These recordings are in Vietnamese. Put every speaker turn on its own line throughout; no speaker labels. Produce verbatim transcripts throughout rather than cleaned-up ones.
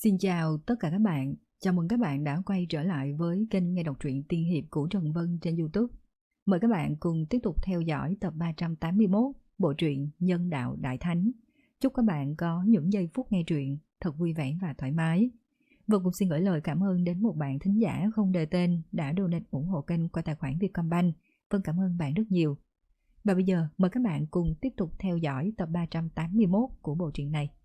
Xin chào tất cả các bạn, chào mừng các bạn đã quay trở lại với kênh nghe đọc truyện tiên hiệp của Trần Vân trên YouTube. Mời các bạn cùng tiếp tục theo dõi tập ba trăm tám mươi mốt bộ truyện Nhân Đạo Đại Thánh. Chúc các bạn có những giây phút nghe truyện thật vui vẻ và thoải mái. Vân cũng xin gửi lời cảm ơn đến một bạn thính giả không đề tên đã donate ủng hộ kênh qua tài khoản Vietcombank. Vân cảm ơn bạn rất nhiều. Và bây giờ mời các bạn cùng tiếp tục theo dõi tập ba trăm tám mươi mốt của bộ truyện này.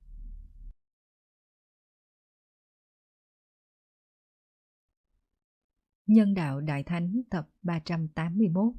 Nhân Đạo Đại Thánh tập ba trăm tám mươi mốt.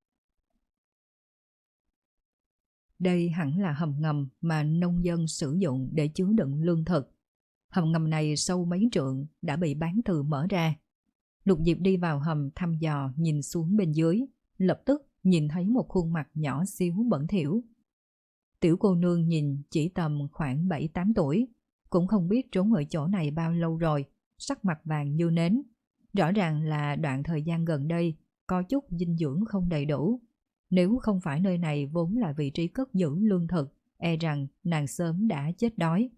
Đây hẳn là hầm ngầm mà nông dân sử dụng để chứa đựng lương thực. Hầm ngầm này sâu mấy trượng đã bị Bán Từ mở ra. Lục Diệp đi vào hầm thăm dò nhìn xuống bên dưới, lập tức nhìn thấy một khuôn mặt nhỏ xíu bẩn thỉu. Tiểu cô nương nhìn chỉ tầm khoảng bảy tám tuổi, cũng không biết trốn ở chỗ này bao lâu rồi, sắc mặt vàng như nến. Rõ ràng là đoạn thời gian gần đây có chút dinh dưỡng không đầy đủ. Nếu không phải nơi này vốn là vị trí cất giữ lương thực, e rằng nàng sớm đã chết đói.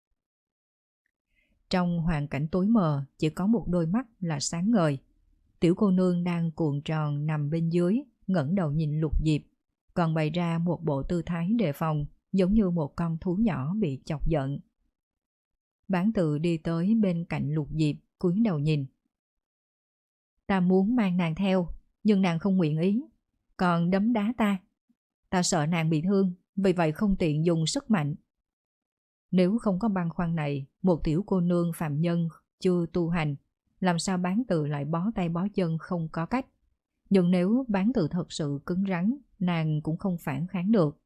Trong hoàn cảnh tối mờ, chỉ có một đôi mắt là sáng ngời. Tiểu cô nương đang cuộn tròn nằm bên dưới, ngẩng đầu nhìn Lục Diệp, còn bày ra một bộ tư thái đề phòng, giống như một con thú nhỏ bị chọc giận. Bán Từ đi tới bên cạnh Lục Diệp, cúi đầu nhìn. Ta muốn mang nàng theo, nhưng nàng không nguyện ý, còn đấm đá ta. Ta sợ nàng bị thương, vì vậy không tiện dùng sức mạnh. Nếu không có băn khoăn này, một tiểu cô nương phàm nhân chưa tu hành, làm sao Bán Từ lại bó tay bó chân không có cách. Nhưng nếu Bán Từ thật sự cứng rắn, nàng cũng không phản kháng được.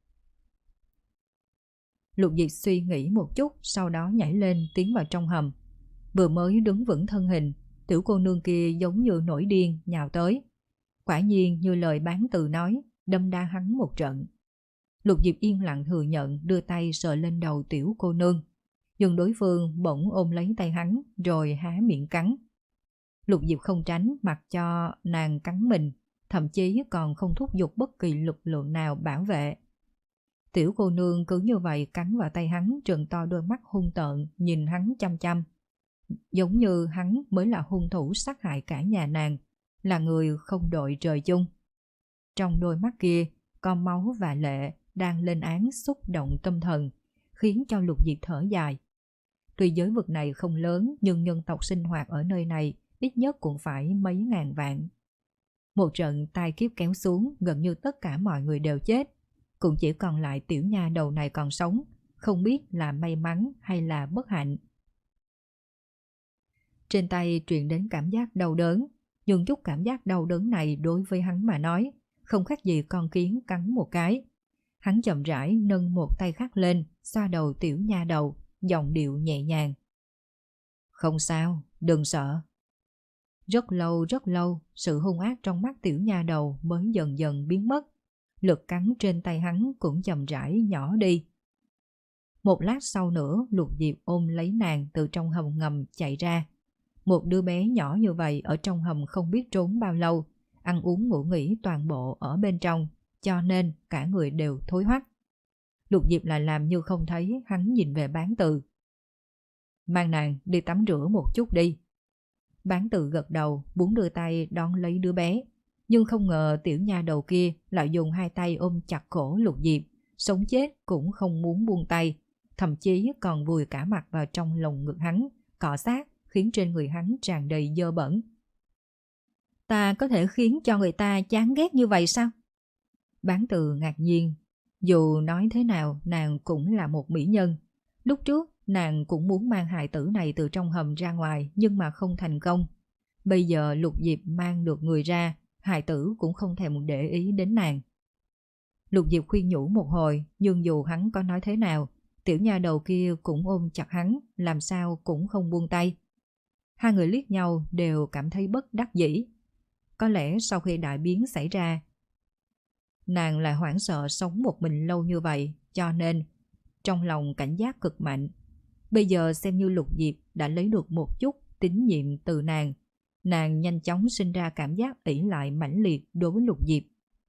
Lục Diệp suy nghĩ một chút, sau đó nhảy lên tiến vào trong hầm. Vừa mới đứng vững thân hình, tiểu cô nương kia giống như nổi điên nhào tới. Quả nhiên như lời Bán Từ nói, đâm đa hắn một trận. Lục Diệp yên lặng thừa nhận, đưa tay sờ lên đầu tiểu cô nương. Nhưng đối phương bỗng ôm lấy tay hắn rồi há miệng cắn. Lục Diệp không tránh, mặc cho nàng cắn mình, thậm chí còn không thúc giục bất kỳ lực lượng nào bảo vệ. Tiểu cô nương cứ như vậy cắn vào tay hắn, trừng to đôi mắt hung tợn nhìn hắn chăm chăm. Giống như hắn mới là hung thủ sát hại cả nhà nàng, là người không đội trời chung. Trong đôi mắt kia, có máu và lệ đang lên án xúc động tâm thần, khiến cho Lục Diệp thở dài. Tuy giới vực này không lớn, nhưng nhân tộc sinh hoạt ở nơi này ít nhất cũng phải mấy ngàn vạn. Một trận tai kiếp kéo xuống, gần như tất cả mọi người đều chết, cũng chỉ còn lại tiểu nha đầu này còn sống, không biết là may mắn hay là bất hạnh. Trên tay truyền đến cảm giác đau đớn, nhưng chút cảm giác đau đớn này đối với hắn mà nói không khác gì con kiến cắn một cái. Hắn chậm rãi nâng một tay khác lên, xoa đầu tiểu nha đầu, giọng điệu nhẹ nhàng. Không sao, đừng sợ. Rất lâu rất lâu, sự hung ác trong mắt tiểu nha đầu mới dần dần biến mất. Lực cắn trên tay hắn cũng chậm rãi nhỏ đi. Một lát sau nữa, Lục Diệp ôm lấy nàng từ trong hầm ngầm chạy ra. Một đứa bé nhỏ như vậy ở trong hầm không biết trốn bao lâu, ăn uống ngủ nghỉ toàn bộ ở bên trong, cho nên cả người đều thối hoắc. Lục Diệp lại làm như không thấy, hắn nhìn về Bán Từ. Mang nàng đi tắm rửa một chút đi. Bán Từ gật đầu, muốn đưa tay đón lấy đứa bé, nhưng không ngờ tiểu nha đầu kia lại dùng hai tay ôm chặt cổ Lục Diệp, sống chết cũng không muốn buông tay, thậm chí còn vùi cả mặt vào trong lồng ngực hắn, cọ sát, khiến trên người hắn tràn đầy dơ bẩn. Ta có thể khiến cho người ta chán ghét như vậy sao? Bán Từ ngạc nhiên. Dù nói thế nào, nàng cũng là một mỹ nhân. Lúc trước, nàng cũng muốn mang hài tử này từ trong hầm ra ngoài, nhưng mà không thành công. Bây giờ Lục Diệp mang được người ra, hài tử cũng không thèm để ý đến nàng. Lục Diệp khuyên nhủ một hồi, nhưng dù hắn có nói thế nào, tiểu nha đầu kia cũng ôm chặt hắn, làm sao cũng không buông tay. Hai người liếc nhau đều cảm thấy bất đắc dĩ. Có lẽ sau khi đại biến xảy ra, nàng lại hoảng sợ sống một mình lâu như vậy, cho nên trong lòng cảnh giác cực mạnh. Bây giờ xem như Lục Diệp đã lấy được một chút tín nhiệm từ nàng, nàng nhanh chóng sinh ra cảm giác ỷ lại mãnh liệt đối với Lục Diệp.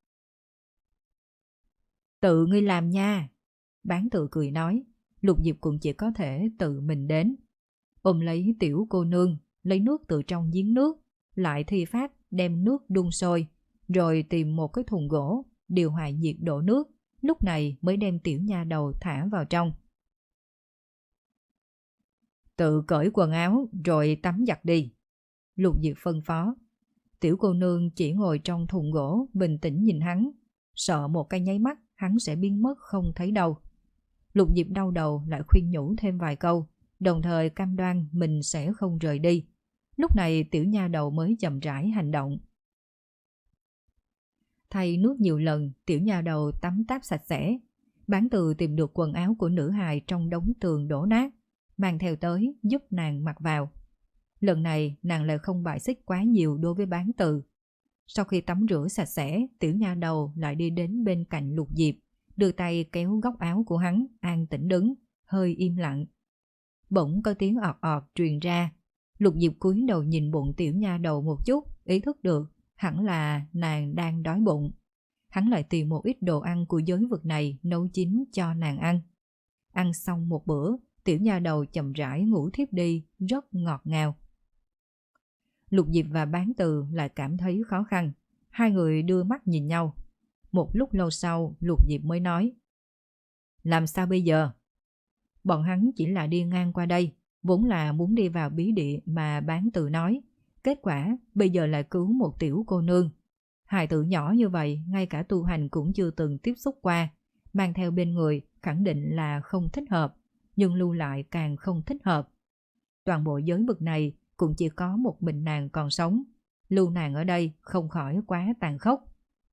Tự ngươi làm nha. Bán Từ cười nói. Lục Diệp cũng chỉ có thể tự mình đến. ôm lấy tiểu cô nương, lấy nước từ trong giếng nước, lại thi pháp đem nước đun sôi, rồi tìm một cái thùng gỗ, điều hòa nhiệt độ nước, lúc này mới đem tiểu nha đầu thả vào trong. Tự cởi quần áo rồi tắm giặt đi, Lục Diệp phân phó. Tiểu cô nương chỉ ngồi trong thùng gỗ bình tĩnh nhìn hắn, sợ một cái nháy mắt hắn sẽ biến mất không thấy đâu. Lục Diệp đau đầu lại khuyên nhủ thêm vài câu, đồng thời cam đoan mình sẽ không rời đi. Lúc này tiểu nha đầu mới chậm rãi hành động. Thay nước nhiều lần, tiểu nha đầu tắm táp sạch sẽ. Bán Từ tìm được quần áo của nữ hài trong đống tường đổ nát, mang theo tới giúp nàng mặc vào. Lần này nàng lại không bài xích quá nhiều đối với Bán Từ. Sau khi tắm rửa sạch sẽ, tiểu nha đầu lại đi đến bên cạnh Lục Diệp, đưa tay kéo góc áo của hắn, an tĩnh đứng, hơi im lặng. Bỗng có tiếng ọt ọt truyền ra. Lục Diệp cúi đầu nhìn bụng tiểu nha đầu một chút, ý thức được hẳn là nàng đang đói bụng. Hắn lại tìm một ít đồ ăn của giới vực này nấu chín cho nàng ăn. Ăn xong một bữa, tiểu nha đầu chậm rãi ngủ thiếp đi, rất ngọt ngào. Lục Diệp và Bán Từ lại cảm thấy khó khăn. Hai người đưa mắt nhìn nhau. Một lúc lâu sau, Lục Diệp mới nói: làm sao bây giờ? Bọn hắn chỉ là đi ngang qua đây, vốn là muốn đi vào bí địa mà Bán Từ nói. Kết quả bây giờ lại cứu một tiểu cô nương. Hài tử nhỏ như vậy, ngay cả tu hành cũng chưa từng tiếp xúc qua, mang theo bên người khẳng định là không thích hợp, nhưng lưu lại càng không thích hợp. Toàn bộ giới vực này cũng chỉ có một mình nàng còn sống, lưu nàng ở đây không khỏi quá tàn khốc.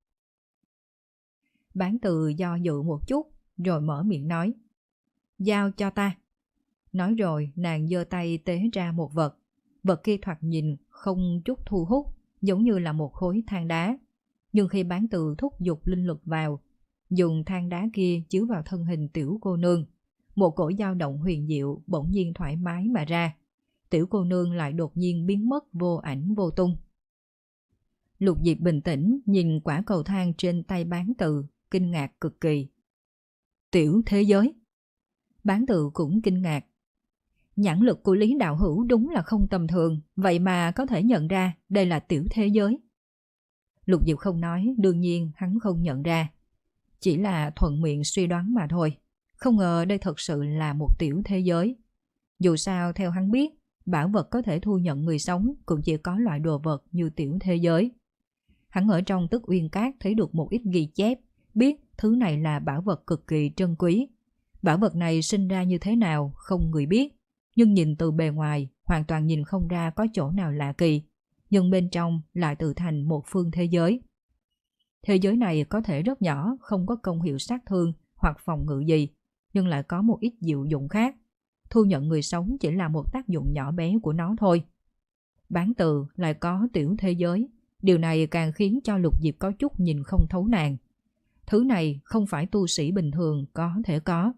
Bán Từ do dự một chút rồi mở miệng nói: giao cho ta. Nói rồi nàng giơ tay tế ra một vật. Vật kia thoạt nhìn không chút thu hút, giống như là một khối than đá. Nhưng khi Bán Từ thúc giục linh lực vào, dùng than đá kia chiếu vào thân hình tiểu cô nương, một cổ dao động huyền diệu bỗng nhiên thoải mái mà ra. Tiểu cô nương lại đột nhiên biến mất vô ảnh vô tung. Lục Diệp bình tĩnh nhìn quả cầu than trên tay Bán Từ, kinh ngạc cực kỳ. Tiểu thế giới. Bán Từ cũng kinh ngạc. Nhãn lực của Lý đạo hữu đúng là không tầm thường, vậy mà có thể nhận ra đây là tiểu thế giới. Lục Diệp không nói, đương nhiên hắn không nhận ra. Chỉ là thuận miệng suy đoán mà thôi. Không ngờ đây thật sự là một tiểu thế giới. Dù sao theo hắn biết, bảo vật có thể thu nhận người sống cũng chỉ có loại đồ vật như tiểu thế giới. Hắn ở trong Tức Uyên Cát thấy được một ít ghi chép, biết thứ này là bảo vật cực kỳ trân quý. Bảo vật này sinh ra như thế nào không người biết, nhưng nhìn từ bề ngoài hoàn toàn nhìn không ra có chỗ nào lạ kỳ, nhưng bên trong lại tự thành một phương thế giới. Thế giới này có thể rất nhỏ, không có công hiệu sát thương hoặc phòng ngự gì, nhưng lại có một ít diệu dụng khác. Thu nhận người sống chỉ là một tác dụng nhỏ bé của nó thôi. Bán Từ lại có tiểu thế giới, điều này càng khiến cho Lục Diệp có chút nhìn không thấu nàng. Thứ này không phải tu sĩ bình thường có thể có.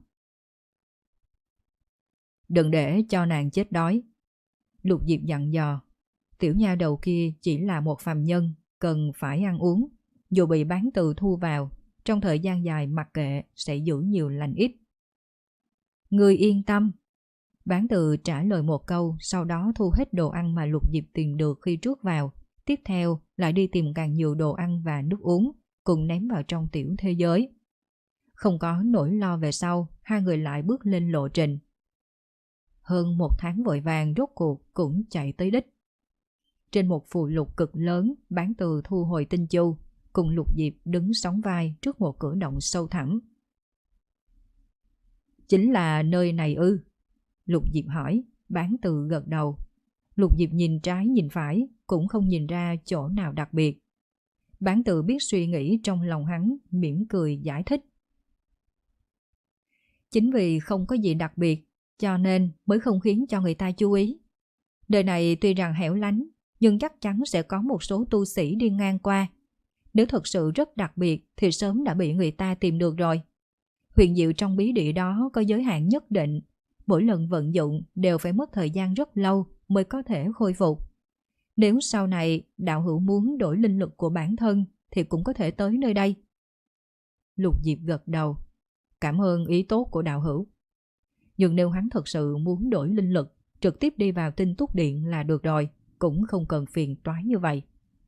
Đừng để cho nàng chết đói. Lục Diệp dặn dò. Tiểu nha đầu kia chỉ là một phàm nhân, cần phải ăn uống. Dù bị Bán Từ thu vào, trong thời gian dài mặc kệ sẽ giữ nhiều lành ít. Ngươi yên tâm. Bán Từ trả lời một câu, sau đó thu hết đồ ăn mà Lục Diệp tìm được khi trước vào. Tiếp theo lại đi tìm càng nhiều đồ ăn và nước uống, cùng ném vào trong tiểu thế giới. Không có nỗi lo về sau, hai người lại bước lên lộ trình. Hơn một tháng vội vàng rốt cuộc cũng chạy tới đích. Trên một phù lục cực lớn, Bán Từ thu hồi tinh chu, cùng Lục Diệp đứng sóng vai trước một cửa động sâu thẳm. Chính là nơi này ư? Lục Diệp hỏi. Bán Từ gật đầu. Lục Diệp nhìn trái nhìn phải, cũng không nhìn ra chỗ nào đặc biệt. Bán Từ biết suy nghĩ trong lòng hắn, mỉm cười giải thích. Chính vì không có gì đặc biệt, cho nên mới không khiến cho người ta chú ý. Đời này tuy rằng hẻo lánh, nhưng chắc chắn sẽ có một số tu sĩ đi ngang qua. Nếu thật sự rất đặc biệt thì sớm đã bị người ta tìm được rồi. Huyền diệu trong bí địa đó có giới hạn nhất định. Mỗi lần vận dụng đều phải mất thời gian rất lâu mới có thể khôi phục. Nếu sau này đạo hữu muốn đổi linh lực của bản thân thì cũng có thể tới nơi đây. Lục Diệp gật đầu. Cảm ơn ý tốt của đạo hữu. Nhưng nếu hắn thật sự muốn đổi linh lực, trực tiếp đi vào Tinh Túc Điện là được rồi, cũng không cần phiền toái như vậy.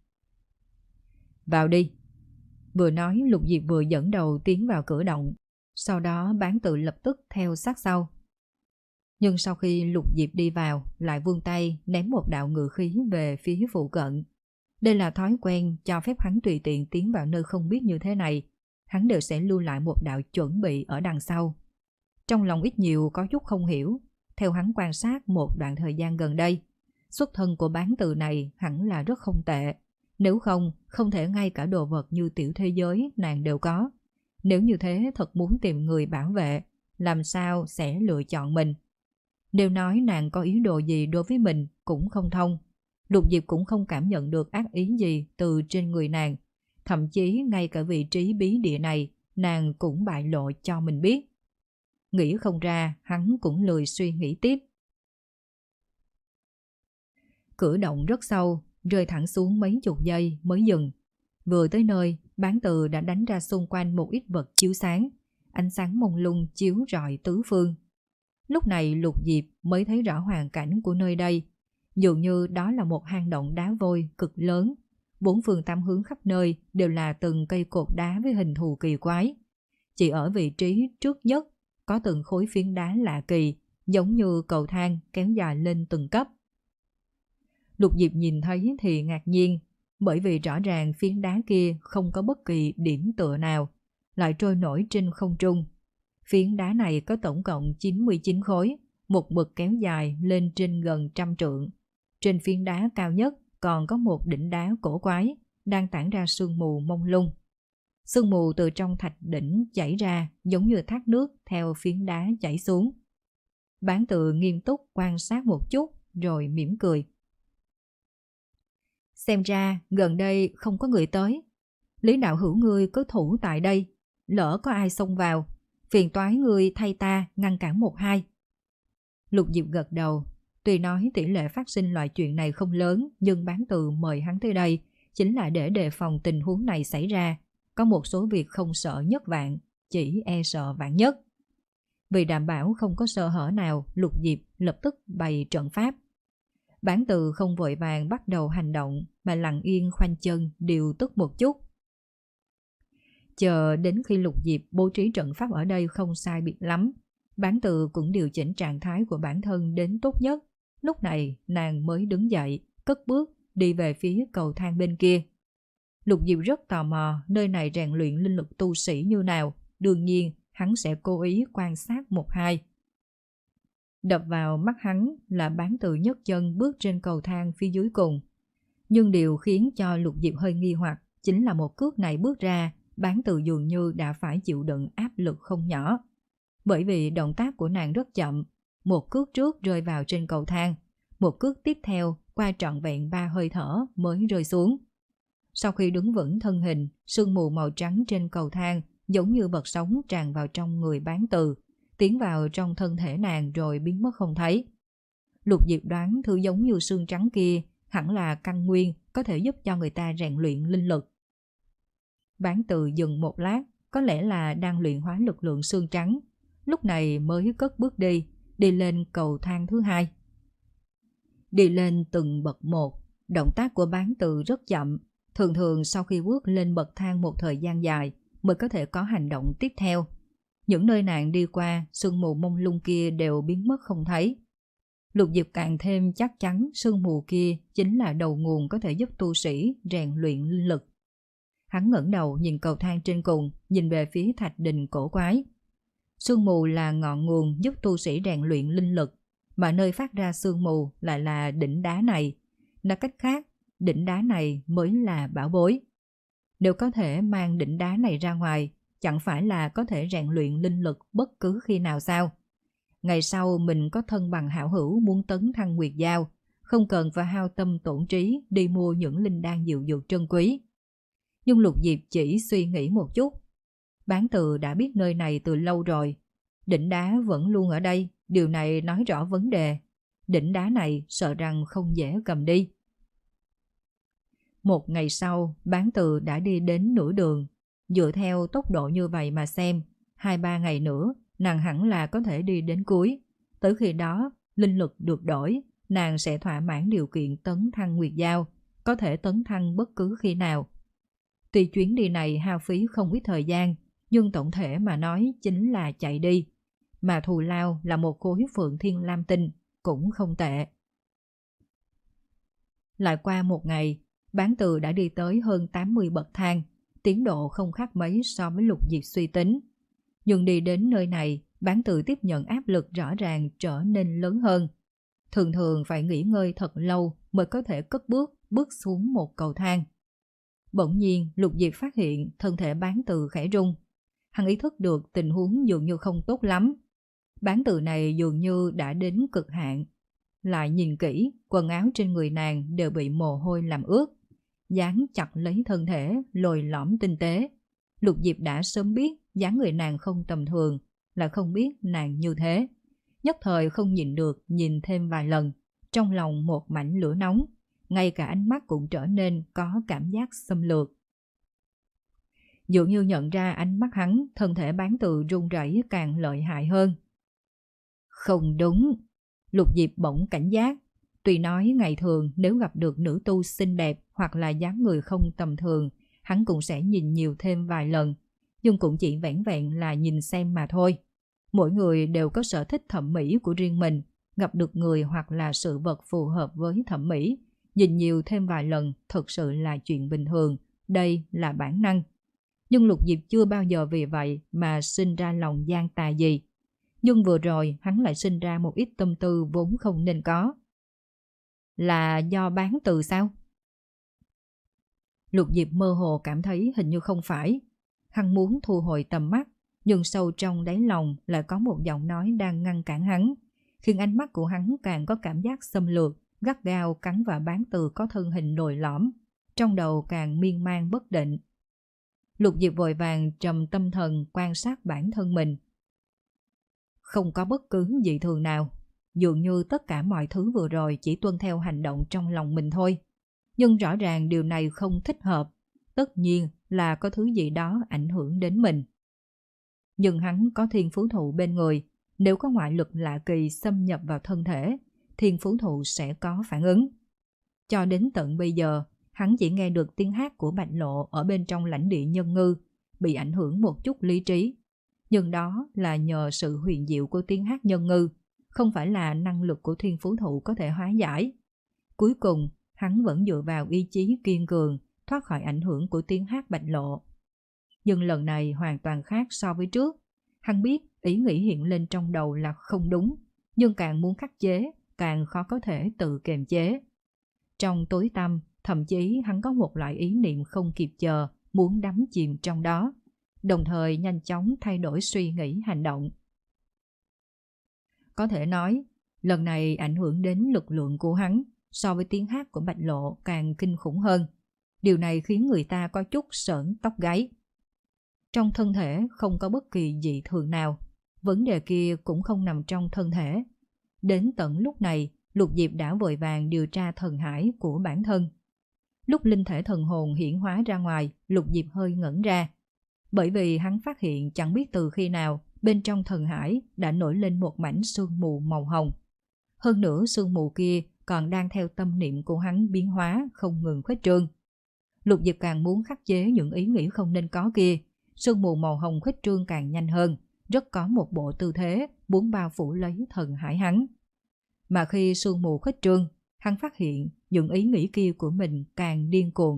Vào đi. Vừa nói Lục Diệp vừa dẫn đầu tiến vào cửa động, sau đó Bán Tự lập tức theo sát sau. Nhưng sau khi Lục Diệp đi vào, lại vươn tay ném một đạo ngự khí về phía phụ cận. Đây là thói quen cho phép hắn tùy tiện tiến vào nơi không biết như thế này, hắn đều sẽ lưu lại một đạo chuẩn bị ở đằng sau. Trong lòng ít nhiều có chút không hiểu, theo hắn quan sát một đoạn thời gian gần đây, xuất thân của Bán Tự này hẳn là rất không tệ. Nếu không, không thể ngay cả đồ vật như tiểu thế giới nàng đều có. Nếu như thế thật muốn tìm người bảo vệ, làm sao sẽ lựa chọn mình? Nếu nói nàng có ý đồ gì đối với mình cũng không thông. Lục Diệp cũng không cảm nhận được ác ý gì từ trên người nàng. Thậm chí ngay cả vị trí bí địa này nàng cũng bại lộ cho mình biết. Nghĩ không ra, hắn cũng lười suy nghĩ tiếp. Cửa động rất sâu, rơi thẳng xuống mấy chục giây mới dừng. Vừa tới nơi, Bán Tự đã đánh ra xung quanh một ít vật chiếu sáng, ánh sáng mông lung chiếu rọi tứ phương. Lúc này Lục Diệp mới thấy rõ hoàn cảnh của nơi đây. Dường như đó là một hang động đá vôi cực lớn. Bốn phương tám hướng khắp nơi đều là từng cây cột đá với hình thù kỳ quái. Chỉ ở vị trí trước nhất có từng khối phiến đá lạ kỳ, giống như cầu thang kéo dài lên từng cấp. Lục Diệp nhìn thấy thì ngạc nhiên, bởi vì rõ ràng phiến đá kia không có bất kỳ điểm tựa nào, lại trôi nổi trên không trung. Phiến đá này có tổng cộng chín mươi chín khối, một mực kéo dài lên trên gần trăm trượng. Trên phiến đá cao nhất còn có một đỉnh đá cổ quái, đang tản ra sương mù mông lung. Sương mù từ trong thạch đỉnh chảy ra giống như thác nước theo phiến đá chảy xuống. Bán Tự nghiêm túc quan sát một chút rồi mỉm cười. Xem ra gần đây không có người tới. Lý đạo hữu ngươi cứ thủ tại đây, lỡ có ai xông vào, phiền toái ngươi thay ta ngăn cản một hai. Lục Diệp gật đầu. Tuy nói tỷ lệ phát sinh loại chuyện này không lớn, nhưng Bán Tự mời hắn tới đây chính là để đề phòng tình huống này xảy ra. Có một số việc không sợ nhất vạn, chỉ e sợ vạn nhất. Vì đảm bảo không có sơ hở nào, Lục Diệp lập tức bày trận pháp. Bán Tự không vội vàng bắt đầu hành động, mà lặng yên khoanh chân điều tức một chút. Chờ đến khi Lục Diệp bố trí trận pháp ở đây không sai biệt lắm, Bán Tự cũng điều chỉnh trạng thái của bản thân đến tốt nhất. Lúc này nàng mới đứng dậy, cất bước đi về phía cầu thang bên kia. Lục Diệp rất tò mò nơi này rèn luyện linh lực tu sĩ như nào, đương nhiên hắn sẽ cố ý quan sát một hai. Đập vào mắt hắn là Bán Tự nhấc chân bước trên cầu thang phía dưới cùng. Nhưng điều khiến cho Lục Diệp hơi nghi hoặc chính là một cước này bước ra, Bán Tự dường như đã phải chịu đựng áp lực không nhỏ. Bởi vì động tác của nàng rất chậm, một cước trước rơi vào trên cầu thang, một cước tiếp theo qua trọn vẹn ba hơi thở mới rơi xuống. Sau khi đứng vững thân hình, sương mù màu trắng trên cầu thang giống như vật sống tràn vào trong người Bán Tự, tiến vào trong thân thể nàng rồi biến mất không thấy. Lục Diệp đoán thứ giống như sương trắng kia hẳn là căn nguyên có thể giúp cho người ta rèn luyện linh lực. Bán Tự dừng một lát, có lẽ là đang luyện hóa lực lượng sương trắng, lúc này mới cất bước đi, đi lên cầu thang thứ hai. Đi lên từng bậc một, động tác của Bán Tự rất chậm, thường thường sau khi bước lên bậc thang một thời gian dài mới có thể có hành động tiếp theo. Những nơi nàng đi qua, sương mù mông lung kia đều biến mất không thấy. Lục Diệp càng thêm chắc chắn sương mù kia chính là đầu nguồn có thể giúp tu sĩ rèn luyện linh lực. Hắn ngẩng đầu nhìn cầu thang trên cùng, nhìn về phía thạch đình cổ quái. Sương mù là ngọn nguồn giúp tu sĩ rèn luyện linh lực, mà nơi phát ra sương mù lại là đỉnh đá này. Nói cách khác, đỉnh đá này mới là bảo bối. Nếu có thể mang đỉnh đá này ra ngoài, chẳng phải là có thể rèn luyện linh lực bất cứ khi nào sao? Ngày sau mình có thân bằng hảo hữu muốn tấn thăng nguyệt giao, không cần phải hao tâm tổn trí đi mua những linh đan diệu dược trân quý. Nhưng Lục Diệp chỉ suy nghĩ một chút. Bán Tự đã biết nơi này từ lâu rồi. Đỉnh đá vẫn luôn ở đây, điều này nói rõ vấn đề. Đỉnh đá này sợ rằng không dễ cầm đi. Một ngày sau, Bán Tự đã đi đến nửa đường. Dựa theo tốc độ như vậy mà xem, hai ba ngày nữa, nàng hẳn là có thể đi đến cuối. Tới khi đó, linh lực được đổi, nàng sẽ thỏa mãn điều kiện tấn thăng Nguyệt Giao, có thể tấn thăng bất cứ khi nào. Tuy chuyến đi này hao phí không ít thời gian, nhưng tổng thể mà nói chính là chạy đi. Mà thù lao là một khối Phượng Thiên Lam Tinh, cũng không tệ. Lại qua một ngày, Bán Từ đã đi tới hơn tám mươi bậc thang, tiến độ không khác mấy so với Lục Diệp suy tính. Nhưng đi đến nơi này, Bán Từ tiếp nhận áp lực rõ ràng trở nên lớn hơn. Thường thường phải nghỉ ngơi thật lâu mới có thể cất bước, bước xuống một cầu thang. Bỗng nhiên Lục Diệp phát hiện thân thể Bán Từ khẽ rung. Hắn ý thức được tình huống dường như không tốt lắm. Bán Từ này dường như đã đến cực hạn. Lại nhìn kỹ, quần áo trên người nàng đều bị mồ hôi làm ướt. Dán chặt lấy thân thể, lồi lõm tinh tế. Lục Diệp đã sớm biết dáng người nàng không tầm thường, là không biết nàng như thế. Nhất thời không nhìn được, nhìn thêm vài lần. Trong lòng một mảnh lửa nóng, ngay cả ánh mắt cũng trở nên có cảm giác xâm lược. Dường như nhận ra ánh mắt hắn, thân thể Bán Từ run rẩy càng lợi hại hơn. Không đúng. Lục Diệp bỗng cảnh giác. Tuy nói ngày thường nếu gặp được nữ tu xinh đẹp hoặc là dáng người không tầm thường, hắn cũng sẽ nhìn nhiều thêm vài lần, nhưng cũng chỉ vẻn vẹn là nhìn xem mà thôi. Mỗi người đều có sở thích thẩm mỹ của riêng mình, gặp được người hoặc là sự vật phù hợp với thẩm mỹ, nhìn nhiều thêm vài lần thực sự là chuyện bình thường, đây là bản năng. Nhưng Lục Diệp chưa bao giờ vì vậy mà sinh ra lòng gian tà gì. Nhưng vừa rồi hắn lại sinh ra một ít tâm tư vốn không nên có. Là do Bán Từ sao? Lục Diệp mơ hồ cảm thấy hình như không phải. Hắn muốn thu hồi tầm mắt, nhưng sâu trong đáy lòng lại có một giọng nói đang ngăn cản hắn, khiến ánh mắt của hắn càng có cảm giác xâm lược, gắt gao cắn vào Bán Từ có thân hình lồi lõm, trong đầu càng miên man bất định. Lục Diệp vội vàng trầm tâm thần quan sát bản thân mình. Không có bất cứ dị thường nào, dường như tất cả mọi thứ vừa rồi chỉ tuân theo hành động trong lòng mình thôi. Nhưng rõ ràng điều này không thích hợp, tất nhiên là có thứ gì đó ảnh hưởng đến mình. Nhưng hắn có thiên phú thụ bên người, nếu có ngoại lực lạ kỳ xâm nhập vào thân thể, thiên phú thụ sẽ có phản ứng. Cho đến tận bây giờ, hắn chỉ nghe được tiếng hát của Bạch Lộ ở bên trong lãnh địa Nhân Ngư, bị ảnh hưởng một chút lý trí. Nhưng đó là nhờ sự huyền diệu của tiếng hát Nhân Ngư, không phải là năng lực của thiên phú thụ có thể hóa giải. Cuối cùng, hắn vẫn dựa vào ý chí kiên cường, thoát khỏi ảnh hưởng của tiếng hát Bạch Lộ. Nhưng lần này hoàn toàn khác so với trước. Hắn biết ý nghĩ hiện lên trong đầu là không đúng, nhưng càng muốn khắc chế, càng khó có thể tự kiềm chế. Trong tối tăm, thậm chí hắn có một loại ý niệm không kịp chờ, muốn đắm chìm trong đó, đồng thời nhanh chóng thay đổi suy nghĩ hành động. Có thể nói, lần này ảnh hưởng đến lực lượng của hắn so với tiếng hát của Bạch Lộ càng kinh khủng hơn. Điều này khiến người ta có chút sởn tóc gáy. Trong thân thể không có bất kỳ dị thường nào, vấn đề kia cũng không nằm trong thân thể. Đến tận lúc này, Lục Diệp đã vội vàng điều tra thần hải của bản thân. Lúc linh thể thần hồn hiển hóa ra ngoài, Lục Diệp hơi ngẩn ra. Bởi vì hắn phát hiện chẳng biết từ khi nào bên trong thần hải đã nổi lên một mảnh sương mù màu hồng. Hơn nữa sương mù kia còn đang theo tâm niệm của hắn biến hóa không ngừng khuếch trương. Lục Diệp càng muốn khắc chế những ý nghĩ không nên có kia, sương mù màu hồng khuếch trương càng nhanh hơn, rất có một bộ tư thế muốn bao phủ lấy thần hải hắn. Mà khi sương mù khuếch trương, hắn phát hiện những ý nghĩ kia của mình càng điên cuồng.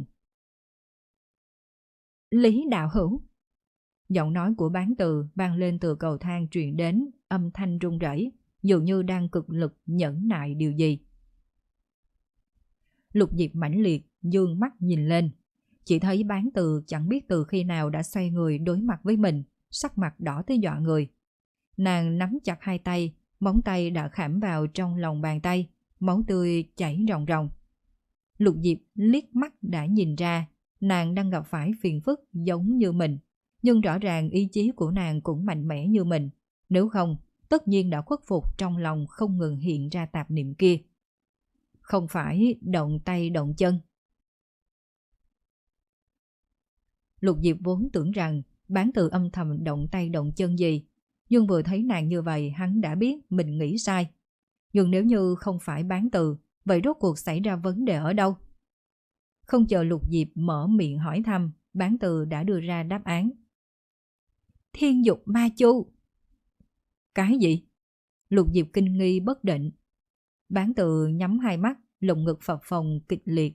Lý đạo hữu. Giọng nói của Bán Từ vang lên từ cầu thang truyền đến, âm thanh run rẩy, dường như đang cực lực nhẫn nại điều gì. Lục Diệp mãnh liệt dương mắt nhìn lên, chỉ thấy Bán Từ chẳng biết từ khi nào đã xoay người đối mặt với mình, sắc mặt đỏ tới dọa người. Nàng nắm chặt hai tay, móng tay đã khảm vào trong lòng bàn tay, máu tươi chảy ròng ròng. Lục Diệp liếc mắt đã nhìn ra nàng đang gặp phải phiền phức giống như mình, nhưng rõ ràng ý chí của nàng cũng mạnh mẽ như mình, nếu không tất nhiên đã khuất phục trong lòng không ngừng hiện ra tạp niệm kia. Không phải động tay động chân. Lục Diệp vốn tưởng rằng Bán Từ âm thầm động tay động chân gì, nhưng vừa thấy nàng như vậy hắn đã biết mình nghĩ sai. Nhưng nếu như không phải Bán Từ, vậy rốt cuộc xảy ra vấn đề ở đâu? Không chờ Lục Diệp mở miệng hỏi thăm, Bán Từ đã đưa ra đáp án. Thiên Dục Ma Chu. Cái gì? Lục Diệp kinh nghi bất định. Bán Từ nhắm hai mắt, lồng ngực phập phồng kịch liệt.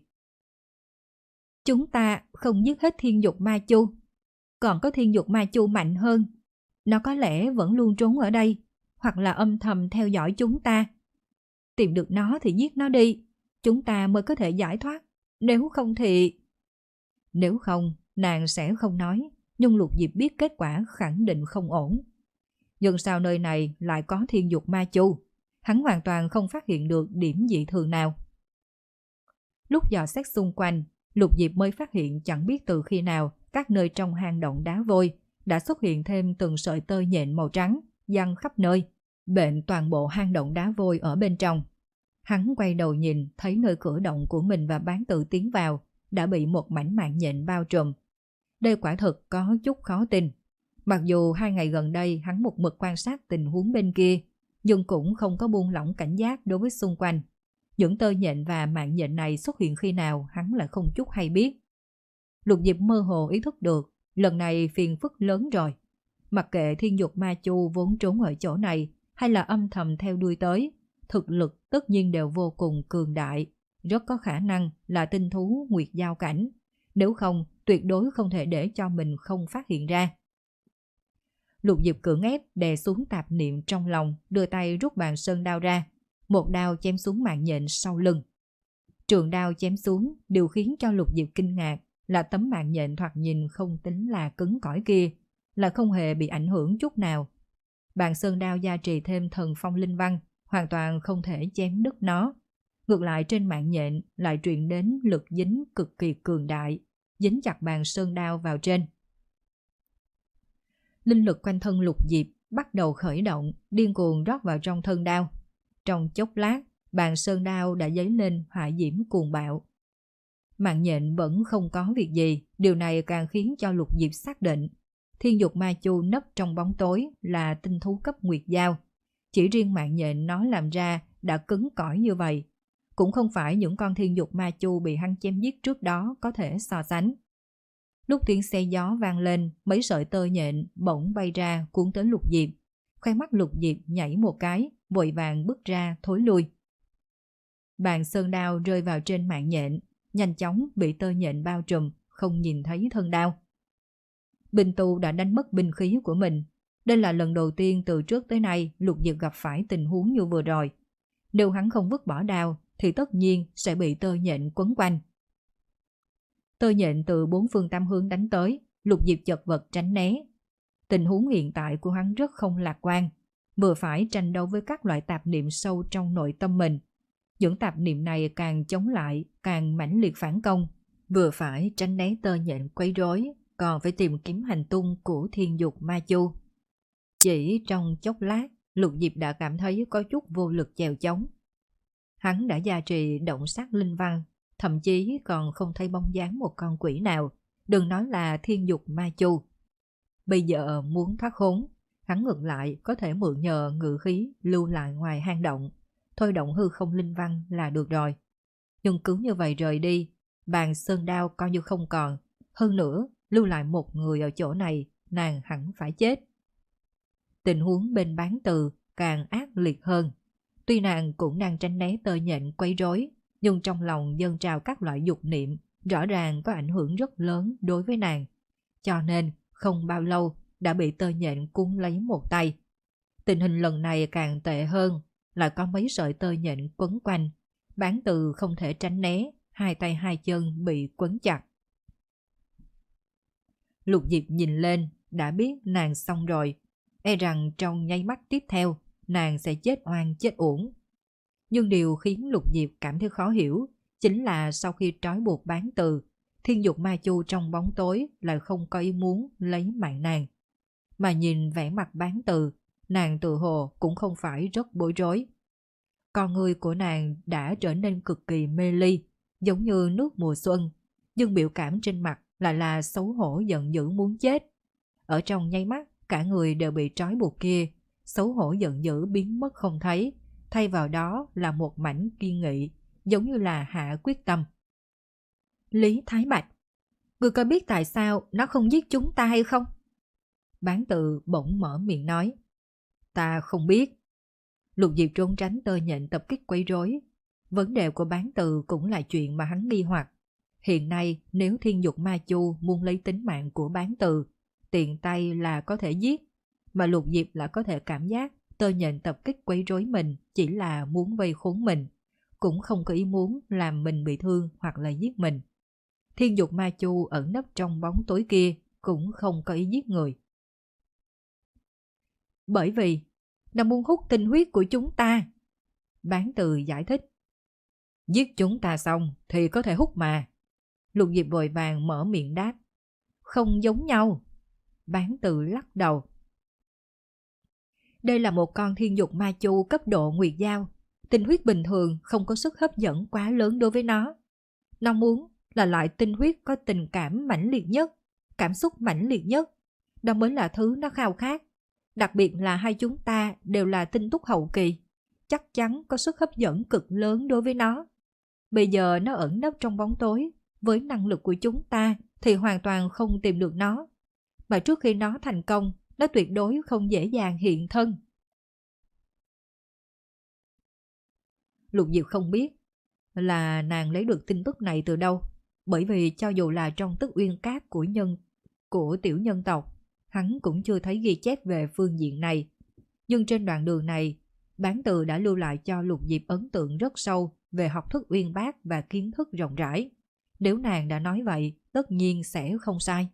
Chúng ta không giết hết Thiên Dục Ma Chu, còn có Thiên Dục Ma Chu mạnh hơn. Nó có lẽ vẫn luôn trốn ở đây, hoặc là âm thầm theo dõi chúng ta. Tìm được nó thì giết nó đi, chúng ta mới có thể giải thoát. Nếu không thì... Nếu không, nàng sẽ không nói, nhưng Lục Diệp biết kết quả khẳng định không ổn. Nhưng sao nơi này lại có Thiên Dục Ma Chu? Hắn hoàn toàn không phát hiện được điểm dị thường nào. Lúc dò xét xung quanh, Lục Diệp mới phát hiện chẳng biết từ khi nào các nơi trong hang động đá vôi đã xuất hiện thêm từng sợi tơ nhện màu trắng, giăng khắp nơi, bện toàn bộ hang động đá vôi ở bên trong. Hắn quay đầu nhìn, thấy nơi cửa động của mình và Bán Từ tiến vào đã bị một mảnh mạng nhện bao trùm. Đây quả thực có chút khó tin. Mặc dù hai ngày gần đây hắn một mực quan sát tình huống bên kia, nhưng cũng không có buông lỏng cảnh giác đối với xung quanh. Những tơ nhện và mạng nhện này xuất hiện khi nào hắn lại không chút hay biết. Lục Diệp mơ hồ ý thức được, lần này phiền phức lớn rồi. Mặc kệ Thiên Dục Ma Chu vốn trốn ở chỗ này hay là âm thầm theo đuôi tới, thực lực tất nhiên đều vô cùng cường đại, rất có khả năng là tinh thú nguyệt giao cảnh. Nếu không, tuyệt đối không thể để cho mình không phát hiện ra. Lục Diệp cưỡng ép đè xuống tạp niệm trong lòng, đưa tay rút bàn sơn đao ra, một đao chém xuống mạng nhện sau lưng. Trường đao chém xuống, điều khiến cho Lục Diệp kinh ngạc là tấm mạng nhện thoạt nhìn không tính là cứng cỏi kia, là không hề bị ảnh hưởng chút nào. Bàn sơn đao gia trì thêm thần phong linh văn, hoàn toàn không thể chém đứt nó. Ngược lại trên mạng nhện lại truyền đến lực dính cực kỳ cường đại, dính chặt bàn sơn đao vào trên. Linh lực quanh thân Lục Diệp bắt đầu khởi động, điên cuồng rót vào trong thân đao. Trong chốc lát, bàn sơn đao đã dấy lên hỏa diễm cuồng bạo. Mạng nhện vẫn không có việc gì, điều này càng khiến cho Lục Diệp xác định Thiên Dục Ma Chu nấp trong bóng tối là tinh thú cấp nguyệt giao. Chỉ riêng mạng nhện nó làm ra đã cứng cỏi như vậy, cũng không phải những con Thiên Dục Ma Chu bị hắn chém giết trước đó có thể so sánh. Lúc tiếng xe gió vang lên, mấy sợi tơ nhện bỗng bay ra cuốn tới Lục Diệp. Khoe mắt Lục Diệp nhảy một cái, vội vàng bước ra thối lui. Bàn sơn đao rơi vào trên mạng nhện, nhanh chóng bị tơ nhện bao trùm, không nhìn thấy thân đao. Binh tu đã đánh mất binh khí của mình. Đây là lần đầu tiên từ trước tới nay Lục Diệp gặp phải tình huống như vừa rồi. Nếu hắn không vứt bỏ đao thì tất nhiên sẽ bị tơ nhện quấn quanh. Tơ nhện từ bốn phương tám hướng đánh tới, Lục Diệp chật vật tránh né. Tình huống hiện tại của hắn rất không lạc quan, vừa phải tranh đấu với các loại tạp niệm sâu trong nội tâm mình. Những tạp niệm này càng chống lại, càng mãnh liệt phản công, vừa phải tránh né tơ nhện quấy rối, còn phải tìm kiếm hành tung của Thiên Dục Ma Chu. Chỉ trong chốc lát, Lục Diệp đã cảm thấy có chút vô lực chèo chống. Hắn đã gia trì động sát linh văn, thậm chí còn không thấy bóng dáng một con quỷ nào, đừng nói là Thiên Dục Ma Chu. Bây giờ muốn thoát khốn, hắn ngược lại có thể mượn nhờ ngự khí lưu lại ngoài hang động, thôi động hư không linh văn là được rồi. Nhưng cứ như vậy rời đi, bàn sơn đao coi như không còn, hơn nữa lưu lại một người ở chỗ này, nàng hẳn phải chết. Tình huống bên Bán Từ càng ác liệt hơn. Tuy nàng cũng đang tránh né tơ nhện quấy rối, nhưng trong lòng dâng trào các loại dục niệm rõ ràng có ảnh hưởng rất lớn đối với nàng. Cho nên không bao lâu đã bị tơ nhện cuốn lấy một tay. Tình hình lần này càng tệ hơn, lại có mấy sợi tơ nhện quấn quanh. Bán Từ không thể tránh né, hai tay hai chân bị quấn chặt. Lục Diệp nhìn lên, đã biết nàng xong rồi. E rằng trong nháy mắt tiếp theo, nàng sẽ chết oan chết uổng. Nhưng điều khiến Lục Diệp cảm thấy khó hiểu chính là sau khi trói buộc Bán Từ, Thiên Dục Ma Chu trong bóng tối lại không có ý muốn lấy mạng nàng. Mà nhìn vẻ mặt Bán Từ, nàng tự hồ cũng không phải rất bối rối. Con người của nàng đã trở nên cực kỳ mê ly, giống như nước mùa xuân, nhưng biểu cảm trên mặt lại là xấu hổ giận dữ muốn chết. Ở trong nháy mắt, cả người đều bị trói buộc kia, xấu hổ giận dữ biến mất không thấy, thay vào đó là một mảnh kiên nghị, giống như là hạ quyết tâm. Lý Thái Bạch, ngươi có biết tại sao nó không giết chúng ta hay không? Bán Tự bỗng mở miệng nói. Ta không biết. Lục Diệp trốn tránh tơ nhện tập kích quấy rối. Vấn đề của Bán Tự cũng là chuyện mà hắn nghi hoặc. Hiện nay nếu Thiên Dục Ma Chu muốn lấy tính mạng của Bán Tự, tiện tay là có thể giết, mà Lục Diệp là có thể cảm giác tơ nhện tập kích quấy rối mình chỉ là muốn vây khốn mình, cũng không có ý muốn làm mình bị thương hoặc là giết mình. Thiên Dục Ma Chu ẩn nấp trong bóng tối kia cũng không có ý giết người. Bởi vì nó muốn hút tinh huyết của chúng ta. Bán Tự giải thích. Giết chúng ta xong thì có thể hút mà. Lục Diệp vội vàng mở miệng đáp. Không giống nhau. Bán Tự lắc đầu. Đây là một con Thiên Dục Ma Chu cấp độ Nguyệt Giao. Tinh huyết bình thường không có sức hấp dẫn quá lớn đối với nó. Nó muốn là loại tinh huyết có tình cảm mãnh liệt nhất, cảm xúc mãnh liệt nhất. Đó mới là thứ nó khao khát. Đặc biệt là hai chúng ta đều là tinh túc hậu kỳ, chắc chắn có sức hấp dẫn cực lớn đối với nó. Bây giờ nó ẩn nấp trong bóng tối, với năng lực của chúng ta thì hoàn toàn không tìm được nó. Mà trước khi nó thành công, nó tuyệt đối không dễ dàng hiện thân. Lục Diệp không biết là nàng lấy được tin tức này từ đâu, bởi vì cho dù là trong Tức Uyên Các của nhân của tiểu nhân tộc, hắn cũng chưa thấy ghi chép về phương diện này. Nhưng trên đoạn đường này, Bán Tự đã lưu lại cho Lục Diệp ấn tượng rất sâu về học thức uyên bác và kiến thức rộng rãi. Nếu nàng đã nói vậy, tất nhiên sẽ không sai.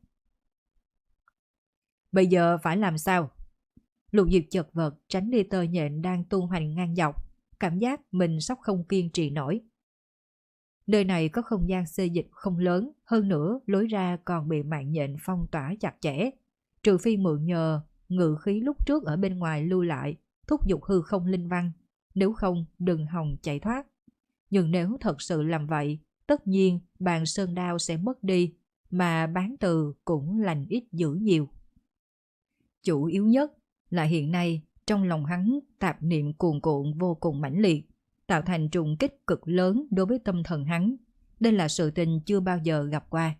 Bây giờ phải làm sao? Lục Diệp chật vật tránh đi tơ nhện đang tung hoành ngang dọc, cảm giác mình sắp không kiên trì nổi. Nơi này có không gian xê dịch không lớn, hơn nữa lối ra còn bị mạng nhện phong tỏa chặt chẽ. Trừ phi mượn nhờ ngự khí lúc trước ở bên ngoài lưu lại, thúc giục hư không linh văn, nếu không đừng hòng chạy thoát. Nhưng nếu thật sự làm vậy, tất nhiên bàn sơn đao sẽ mất đi, mà Bán Tự cũng lành ít dữ nhiều. Chủ yếu nhất là hiện nay trong lòng hắn tạp niệm cuồn cuộn vô cùng mãnh liệt, tạo thành trùng kích cực lớn đối với tâm thần hắn. Đây là sự tình chưa bao giờ gặp qua.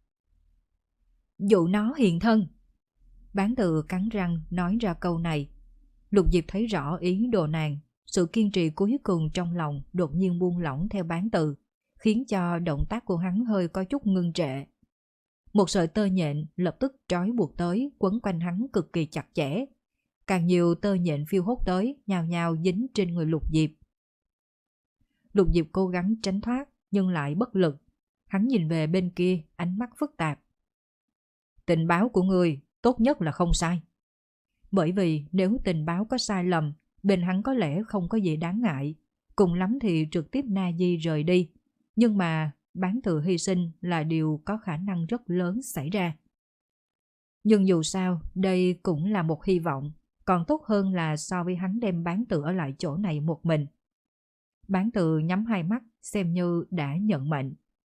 Dụ nó hiện thân. Bán Tự cắn răng nói ra câu này. Lục Diệp thấy rõ ý đồ nàng, sự kiên trì cuối cùng trong lòng đột nhiên buông lỏng theo Bán Tự, khiến cho động tác của hắn hơi có chút ngưng trệ. Một sợi tơ nhện lập tức trói buộc tới, quấn quanh hắn cực kỳ chặt chẽ. Càng nhiều tơ nhện phiêu hốt tới, nhào nhào dính trên người Lục Diệp. Lục Diệp cố gắng tránh thoát, nhưng lại bất lực. Hắn nhìn về bên kia, ánh mắt phức tạp. Tình báo của ngươi tốt nhất là không sai. Bởi vì nếu tình báo có sai lầm, bên hắn có lẽ không có gì đáng ngại. Cùng lắm thì trực tiếp na di rời đi. Nhưng mà Bán Tự hy sinh là điều có khả năng rất lớn xảy ra. Nhưng dù sao, đây cũng là một hy vọng, còn tốt hơn là so với hắn đem Bán Tự ở lại chỗ này một mình. Bán Tự nhắm hai mắt, xem như đã nhận mệnh.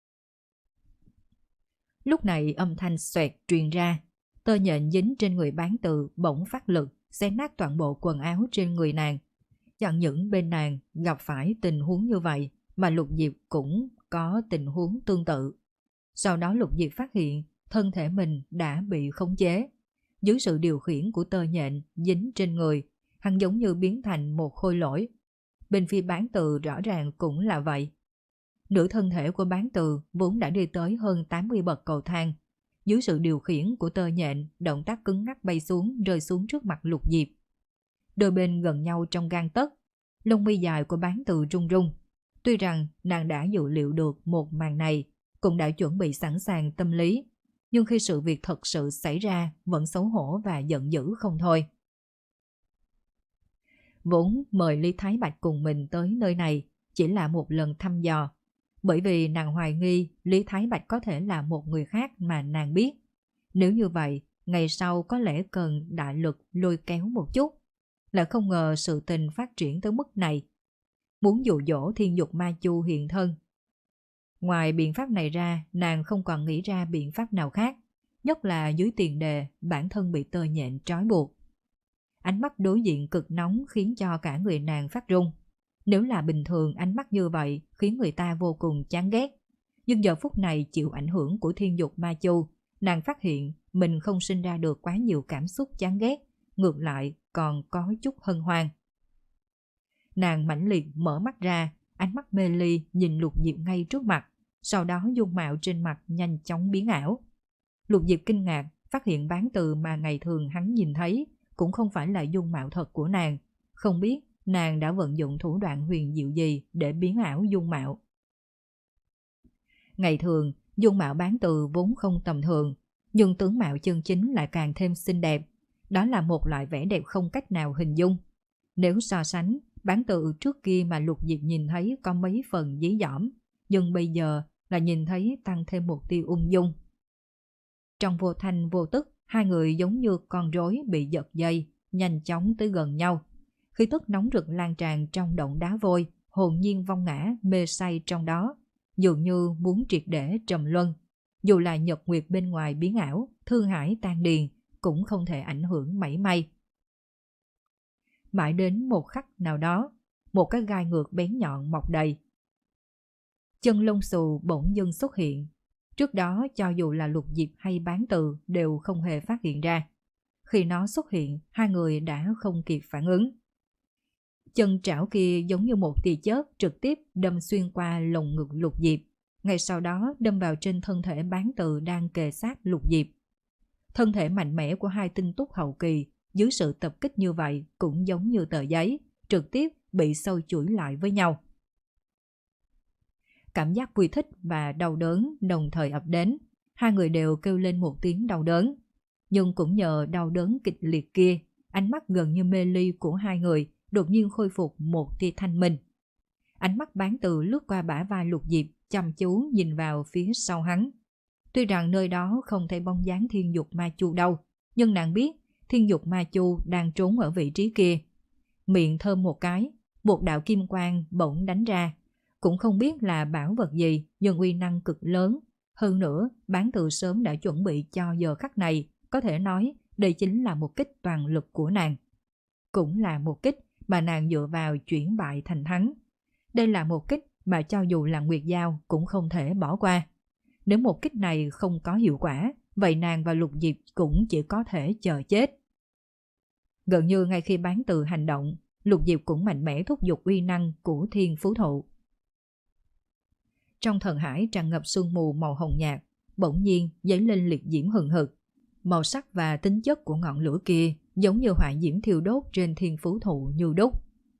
Lúc này âm thanh xoẹt truyền ra, tơ nhện dính trên người Bán Tự bỗng phát lực, xé nát toàn bộ quần áo trên người nàng. Chẳng những bên nàng gặp phải tình huống như vậy, mà Lục Diệp cũng có tình huống tương tự. Sau đó Lục Diệp phát hiện thân thể mình đã bị khống chế. Dưới sự điều khiển của tơ nhện dính trên người, hắn giống như biến thành một khôi lỗi. Bên phía Bán Tự rõ ràng cũng là vậy. Nửa thân thể của Bán Tự vốn đã đi tới hơn tám mươi bậc cầu thang. Dưới sự điều khiển của tơ nhện, động tác cứng ngắc bay xuống, rơi xuống trước mặt Lục Diệp. Đôi bên gần nhau trong gang tấc, lông mi dài của Bán Tự rung rung. Tuy rằng nàng đã dự liệu được một màn này, cũng đã chuẩn bị sẵn sàng tâm lý, nhưng khi sự việc thật sự xảy ra vẫn xấu hổ và giận dữ không thôi. Vốn mời Lý Thái Bạch cùng mình tới nơi này chỉ là một lần thăm dò, bởi vì nàng hoài nghi Lý Thái Bạch có thể là một người khác mà nàng biết. Nếu như vậy, ngày sau có lẽ cần đại lực lôi kéo một chút, lại không ngờ sự tình phát triển tới mức này. Muốn dụ dỗ Thiên Dục Ma Chu hiện thân. Ngoài biện pháp này ra, nàng không còn nghĩ ra biện pháp nào khác, nhất là dưới tiền đề bản thân bị tơ nhện trói buộc. Ánh mắt đối diện cực nóng khiến cho cả người nàng phát run. Nếu là bình thường, ánh mắt như vậy khiến người ta vô cùng chán ghét. Nhưng giờ phút này chịu ảnh hưởng của thiên dục ma chu, nàng phát hiện mình không sinh ra được quá nhiều cảm xúc chán ghét, ngược lại còn có chút hân hoan. Nàng mãnh liệt mở mắt ra, ánh mắt mê ly nhìn Lục Diệp ngay trước mặt, sau đó dung mạo trên mặt nhanh chóng biến ảo. Lục Diệp kinh ngạc phát hiện Bán Từ mà ngày thường hắn nhìn thấy cũng không phải là dung mạo thật của nàng, không biết nàng đã vận dụng thủ đoạn huyền diệu gì để biến ảo dung mạo. Ngày thường, dung mạo Bán Từ vốn không tầm thường, nhưng tướng mạo chân chính lại càng thêm xinh đẹp. Đó là một loại vẻ đẹp không cách nào hình dung. Nếu so sánh, Bán Từ trước kia mà Lục Diệp nhìn thấy có mấy phần dí dỏm, nhưng bây giờ là nhìn thấy tăng thêm một tia ung dung. Trong vô thanh vô tức, hai người giống như con rối bị giật dây, nhanh chóng tới gần nhau. Khí tức nóng rực lan tràn trong động đá vôi, hồn nhiên vong ngã mê say trong đó, dường như muốn triệt để trầm luân. Dù là nhật nguyệt bên ngoài biến ảo, thương hải tan điền, cũng không thể ảnh hưởng mảy may. Mãi đến một khắc nào đó, một cái gai ngược bén nhọn mọc đầy. Chân lông xù bỗng dưng xuất hiện. Trước đó cho dù là Lục Diệp hay Bán Từ đều không hề phát hiện ra. Khi nó xuất hiện, hai người đã không kịp phản ứng. Chân trảo kia giống như một tia chớp trực tiếp đâm xuyên qua lồng ngực Lục Diệp, ngay sau đó đâm vào trên thân thể Bán Từ đang kề sát Lục Diệp. Thân thể mạnh mẽ của hai tinh túc hậu kỳ dưới sự tập kích như vậy cũng giống như tờ giấy, trực tiếp bị sâu chuỗi lại với nhau. Cảm giác vui thích và đau đớn đồng thời ập đến, hai người đều kêu lên một tiếng đau đớn. Nhưng cũng nhờ đau đớn kịch liệt kia, ánh mắt gần như mê ly của hai người đột nhiên khôi phục một tia thanh minh. Ánh mắt Bán Từ lướt qua bả vai Lục Diệp, chăm chú nhìn vào phía sau hắn. Tuy rằng nơi đó không thấy bóng dáng thiên dục ma chu đâu, nhưng nàng biết thiên dục ma chu đang trốn ở vị trí kia. Miệng thơm một cái, một đạo kim quang bỗng đánh ra. Cũng không biết là bảo vật gì, nhưng uy năng cực lớn. Hơn nữa, Bán Từ sớm đã chuẩn bị cho giờ khắc này, có thể nói đây chính là một kích toàn lực của nàng. Cũng là một kích mà nàng dựa vào chuyển bại thành thắng. Đây là một kích mà cho dù là Nguyệt Giao cũng không thể bỏ qua. Nếu một kích này không có hiệu quả, vậy nàng và Lục Diệp cũng chỉ có thể chờ chết. Gần như ngay khi Bán Từ hành động, Lục Diệp cũng mạnh mẽ thúc giục uy năng của Thiên Phú Thụ. Trong thần hải tràn ngập sương mù màu hồng nhạt, bỗng nhiên dấy lên liệt diễm hừng hực. Màu sắc và tính chất của ngọn lửa kia giống như hỏa diễm thiêu đốt trên Thiên Phú Thụ như đúc.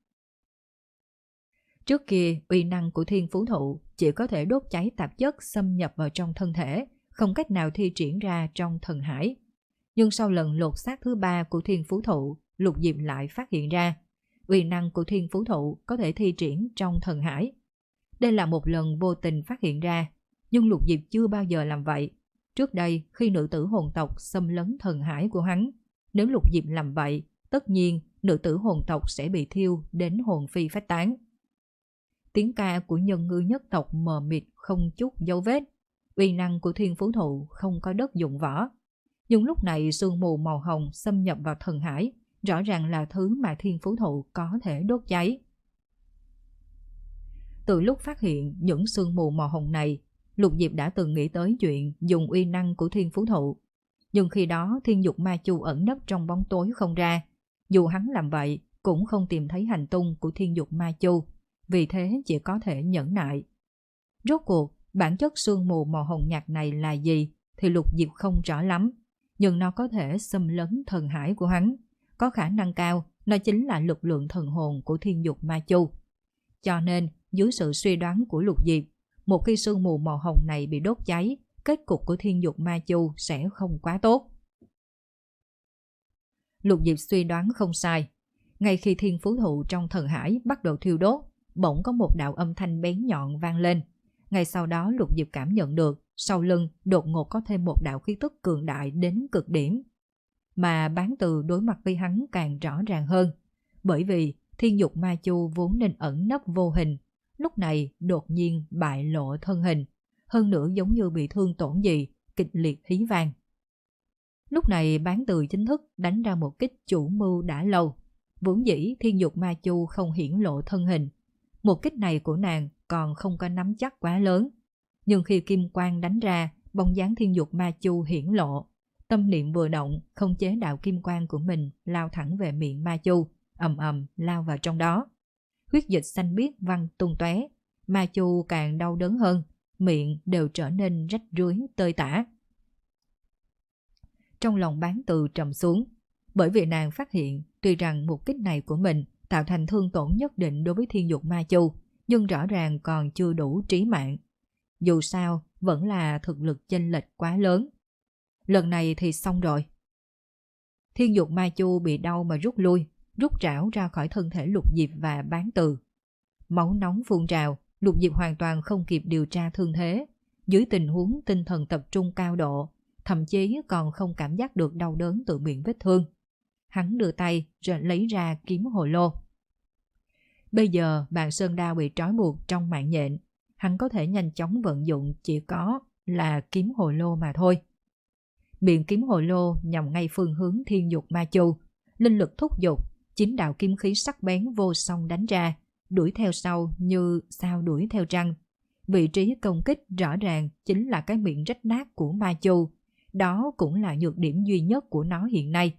Trước kia, uy năng của Thiên Phú Thụ chỉ có thể đốt cháy tạp chất xâm nhập vào trong thân thể, không cách nào thi triển ra trong thần hải. Nhưng sau lần lột xác thứ ba của Thiên Phú Thụ, Lục Diệp lại phát hiện ra, uy năng của Thiên Phú Thụ có thể thi triển trong thần hải. Đây là một lần vô tình phát hiện ra, nhưng Lục Diệp chưa bao giờ làm vậy. Trước đây, khi nữ tử hồn tộc xâm lấn thần hải của hắn, nếu Lục Diệp làm vậy, tất nhiên nữ tử hồn tộc sẽ bị thiêu đến hồn phi phách tán. Tiếng ca của nhân ngư nhất tộc mờ mịt không chút dấu vết, uy năng của Thiên Phú Thụ không có đất dụng võ. Nhưng lúc này sương mù màu hồng xâm nhập vào thần hải, rõ ràng là thứ mà Thiên Phú Thụ có thể đốt cháy. Từ lúc phát hiện những sương mù màu hồng này, Lục Diệp đã từng nghĩ tới chuyện dùng uy năng của Thiên Phú Thụ. Nhưng khi đó thiên dục ma chu ẩn nấp trong bóng tối không ra. Dù hắn làm vậy cũng không tìm thấy hành tung của thiên dục ma chu, vì thế chỉ có thể nhẫn nại. Rốt cuộc bản chất sương mù màu hồng nhạt này là gì thì Lục Diệp không rõ lắm, nhưng nó có thể xâm lấn thần hải của hắn. Có khả năng cao nó chính là lực lượng thần hồn của thiên dục ma chu. Cho nên dưới sự suy đoán của Lục Diệp, một khi sương mù màu hồng này bị đốt cháy, kết cục của thiên dục ma chu sẽ không quá tốt. Lục Diệp suy đoán không sai. Ngay khi Thiên Phú Thụ trong thần hải bắt đầu thiêu đốt, bỗng có một đạo âm thanh bén nhọn vang lên. Ngay sau đó Lục Diệp cảm nhận được sau lưng đột ngột có thêm một đạo khí tức cường đại đến cực điểm. Mà Bán Từ đối mặt với hắn càng rõ ràng hơn, bởi vì thiên dục ma chu vốn nên ẩn nấp vô hình, lúc này đột nhiên bại lộ thân hình, hơn nữa giống như bị thương tổn gì, kịch liệt hí vang. Lúc này Bán Từ chính thức đánh ra một kích chủ mưu đã lâu. Vốn dĩ thiên dục ma chu không hiển lộ thân hình, Một kích này của nàng còn không có nắm chắc quá lớn. Nhưng khi kim quang đánh ra, bóng dáng thiên dục ma chu hiển lộ. Tâm niệm vừa động, không chế đạo kim quang của mình lao thẳng về miệng ma chu, ầm ầm lao vào trong đó. Huyết dịch xanh biếc văng tung tóe, ma chu càng đau đớn hơn, miệng đều trở nên rách rưới tơi tả. Trong lòng Bán Từ trầm xuống, bởi vì nàng phát hiện tuy rằng một kích này của mình tạo thành thương tổn nhất định đối với thiên dục ma chu, nhưng rõ ràng còn chưa đủ trí mạng. Dù sao, vẫn là thực lực chênh lệch quá lớn. Lần này thì xong rồi. Thiên dục ma chu bị đau mà rút lui, rút rảo ra khỏi thân thể Lục Diệp và Bán Từ. Máu nóng phun trào, Lục Diệp hoàn toàn không kịp điều tra thương thế. Dưới tình huống tinh thần tập trung cao độ, thậm chí còn không cảm giác được đau đớn từ miệng vết thương. Hắn đưa tay rồi lấy ra kiếm hồ lô. Bây giờ bàn sơn đao bị trói buộc trong mạng nhện, hắn có thể nhanh chóng vận dụng chỉ có là kiếm hồ lô mà thôi. Miệng kiếm hồ lô nhằm ngay phương hướng thiên dục ma chu, linh lực thúc giục, chín đạo kiếm khí sắc bén vô song đánh ra, đuổi theo sau như sao đuổi theo trăng. Vị trí công kích rõ ràng chính là cái miệng rách nát của ma chu, đó cũng là nhược điểm duy nhất của nó hiện nay.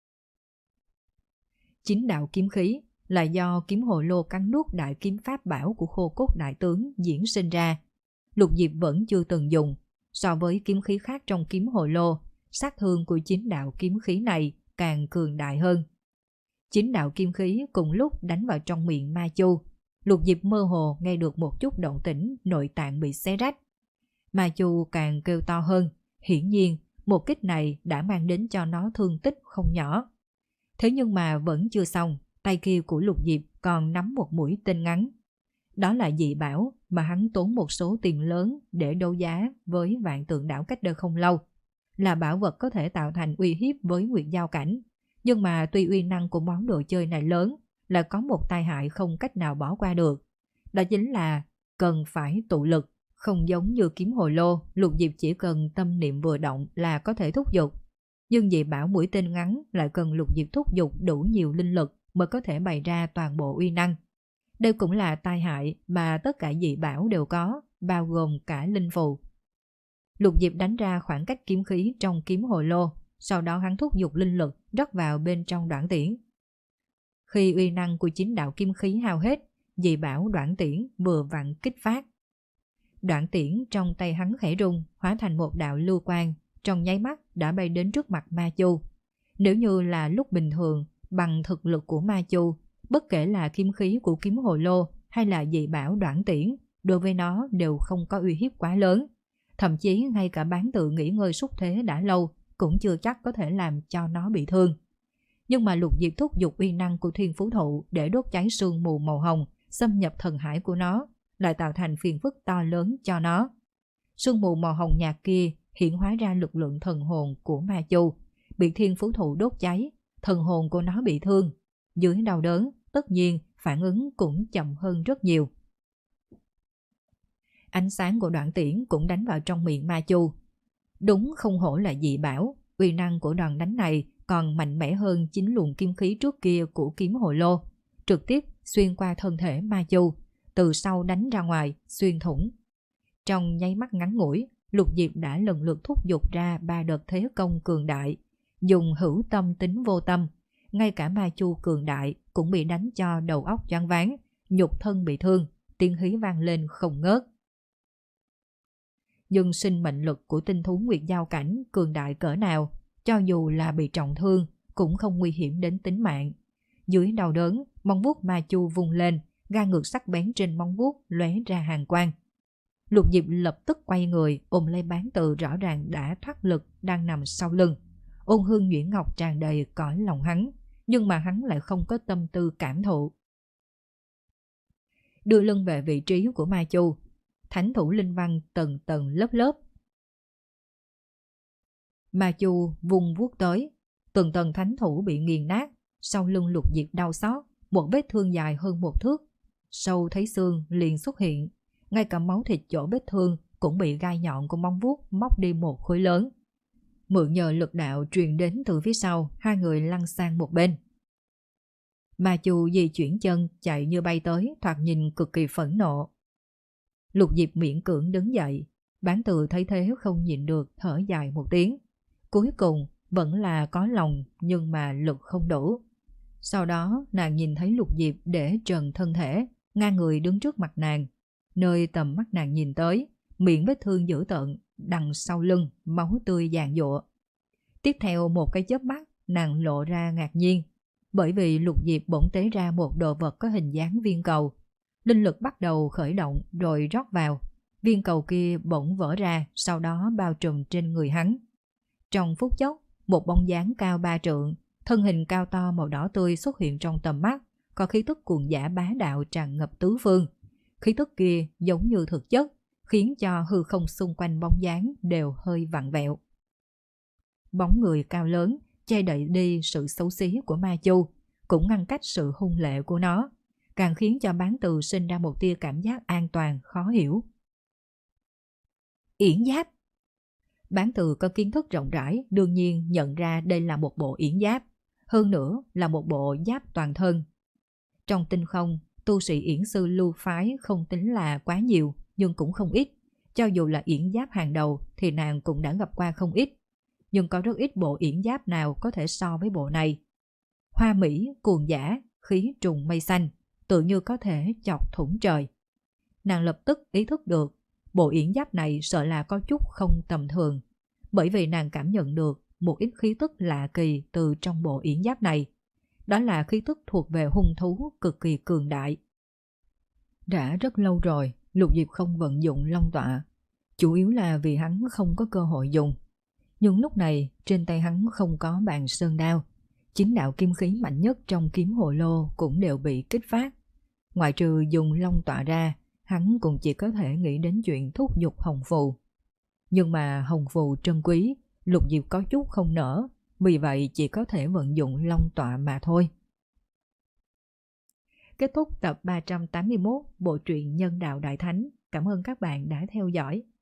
Chín đạo kiếm khí là do kiếm hồ lô cắn nuốt đại kiếm pháp bảo của Khô Cốt đại tướng diễn sinh ra. Lục Diệp vẫn chưa từng dùng. So với kiếm khí khác trong kiếm hồ lô, sát thương của chín đạo kiếm khí này càng cường đại hơn. Chín đạo kiếm khí cùng lúc đánh vào trong miệng ma chu. Lục Diệp mơ hồ nghe được một chút động tĩnh nội tạng bị xé rách. Ma chu càng kêu to hơn. Hiển nhiên, một kích này đã mang đến cho nó thương tích không nhỏ. Thế nhưng mà vẫn chưa xong, tay kia của Lục Diệp còn nắm một mũi tên ngắn. Đó là dị bảo mà hắn tốn một số tiền lớn để đấu giá với Vạn Tượng Đảo cách đây không lâu. Là bảo vật có thể tạo thành uy hiếp với Nguyệt Giao Cảnh. Nhưng mà tuy uy năng của món đồ chơi này lớn, là có một tai hại không cách nào bỏ qua được. Đó chính là cần phải tụ lực. Không giống như kiếm hồ lô, Lục Diệp chỉ cần tâm niệm vừa động là có thể thúc giục. Nhưng dị bảo mũi tên ngắn lại cần Lục Diệp thúc giục đủ nhiều linh lực mới có thể bày ra toàn bộ uy năng. Đây cũng là tai hại mà tất cả dị bảo đều có, bao gồm cả linh phù. Lục Diệp đánh ra khoảng cách kiếm khí trong kiếm hồ lô, sau đó hắn thúc giục linh lực rót vào bên trong đoạn tiễn. Khi uy năng của chín đạo kiếm khí hao hết, dị bảo đoạn tiễn vừa vặn kích phát. Đoạn tiễn trong tay hắn khẽ rung, hóa thành một đạo lưu quang, trong nháy mắt đã bay đến trước mặt ma chu. Nếu như là lúc bình thường, bằng thực lực của ma chu, bất kể là kiếm khí của kiếm hồ lô hay là dị bảo đoạn tiễn, đối với nó đều không có uy hiếp quá lớn. Thậm chí ngay cả Bán Tự nghỉ ngơi xúc thế đã lâu cũng chưa chắc có thể làm cho nó bị thương. Nhưng mà Lục Diệp thúc giục uy năng của Thiên Phú Thụ để đốt cháy sương mù màu hồng, xâm nhập thần hải của nó, lại tạo thành phiền phức to lớn cho nó. Sương mù màu hồng nhạt kia hiện hóa ra lực lượng thần hồn của ma chu, bị Thiên Phú Thụ đốt cháy, thần hồn của nó bị thương. Dưới đau đớn, tất nhiên phản ứng cũng chậm hơn rất nhiều. Ánh sáng của đoạn tiễn cũng đánh vào trong miệng ma chu. Đúng không hổ là dị bảo, uy năng của đòn đánh này còn mạnh mẽ hơn chính luồng kim khí trước kia của kiếm hồ lô, trực tiếp xuyên qua thân thể ma chu, từ sau đánh ra ngoài, xuyên thủng. Trong nháy mắt ngắn ngủi, Lục Diệp đã lần lượt thúc giục ra ba đợt thế công cường đại, dùng hữu tâm tính vô tâm, ngay cả ma chu cường đại cũng bị đánh cho đầu óc choáng váng, nhục thân bị thương, tiếng hí vang lên không ngớt. Nhưng sinh mệnh lực của tinh thú Nguyệt Giao Cảnh cường đại cỡ nào, cho dù là bị trọng thương cũng không nguy hiểm đến tính mạng. Dưới đau đớn, móng vuốt ma chu vung lên, gai ngược sắc bén trên móng vuốt lóe ra hàn quang. Lục Diệp lập tức quay người ôm lấy Bán Tự rõ ràng đã thoát lực đang nằm sau lưng. Ôn hương nhuyễn ngọc tràn đầy cõi lòng hắn, nhưng mà hắn lại không có tâm tư cảm thụ. Đưa lưng về vị trí của ma chu, thánh thủ linh văn tầng tầng lớp lớp. Ma chu vùng vuốt tới, từng tầng thánh thủ bị nghiền nát, sau lưng Lục Diệp đau xót, một vết thương dài hơn một thước, sâu thấy xương liền xuất hiện, ngay cả máu thịt chỗ vết thương cũng bị gai nhọn của móng vuốt móc đi một khối lớn. Mượn nhờ lực đạo truyền đến từ phía sau, hai người lăn sang một bên. Ma Chu di chuyển chân chạy như bay tới, thoạt nhìn cực kỳ phẫn nộ. Lục Diệp miễn cưỡng đứng dậy, Bán Từ thấy thế không nhịn được thở dài một tiếng. Cuối cùng vẫn là có lòng nhưng mà lực không đủ. Sau đó nàng nhìn thấy Lục Diệp để trần thân thể, ngang người đứng trước mặt nàng. Nơi tầm mắt nàng nhìn tới, miệng vết thương dữ tợn, đằng sau lưng máu tươi dàn dụa. Tiếp theo một cái chớp mắt, nàng lộ ra ngạc nhiên, bởi vì Lục Diệp bỗng tế ra một đồ vật có hình dáng viên cầu. Linh lực bắt đầu khởi động rồi rót vào. Viên cầu kia bỗng vỡ ra, sau đó bao trùm trên người hắn. Trong phút chốc, một bóng dáng cao ba trượng, thân hình cao to màu đỏ tươi xuất hiện trong tầm mắt, có khí tức cuồng dã bá đạo tràn ngập tứ phương. Khí tức kia giống như thực chất, khiến cho hư không xung quanh bóng dáng đều hơi vặn vẹo. Bóng người cao lớn che đậy đi sự xấu xí của Ma Chu, cũng ngăn cách sự hung lệ của nó, càng khiến cho Bán Từ sinh ra một tia cảm giác an toàn khó hiểu. Yển giáp. Bán Từ có kiến thức rộng rãi, đương nhiên nhận ra đây là một bộ yển giáp, hơn nữa là một bộ giáp toàn thân. Trong tinh không, tu sĩ yển sư lưu phái không tính là quá nhiều, nhưng cũng không ít. Cho dù là yển giáp hàng đầu thì nàng cũng đã gặp qua không ít, nhưng có rất ít bộ yển giáp nào có thể so với bộ này. Hoa mỹ, cuồng dã, khí trùng mây xanh, tự như có thể chọc thủng trời. Nàng lập tức ý thức được, bộ yển giáp này sợ là có chút không tầm thường, bởi vì nàng cảm nhận được một ít khí tức lạ kỳ từ trong bộ yển giáp này. Đó là khí tức thuộc về hung thú cực kỳ cường đại. Đã rất lâu rồi, Lục Diệp không vận dụng long tọa, chủ yếu là vì hắn không có cơ hội dùng. Nhưng lúc này trên tay hắn không có bàn sơn đao, chính đạo kim khí mạnh nhất trong kiếm hồ lô cũng đều bị kích phát. Ngoại trừ dùng long tọa ra, hắn cũng chỉ có thể nghĩ đến chuyện thúc giục hồng phù. Nhưng mà hồng phù trân quý, Lục Diệp có chút không nỡ, vì vậy chỉ có thể vận dụng long tọa mà thôi. Kết thúc tập ba trăm tám mươi mốt bộ truyện Nhân Đạo Đại Thánh. Cảm ơn các bạn đã theo dõi.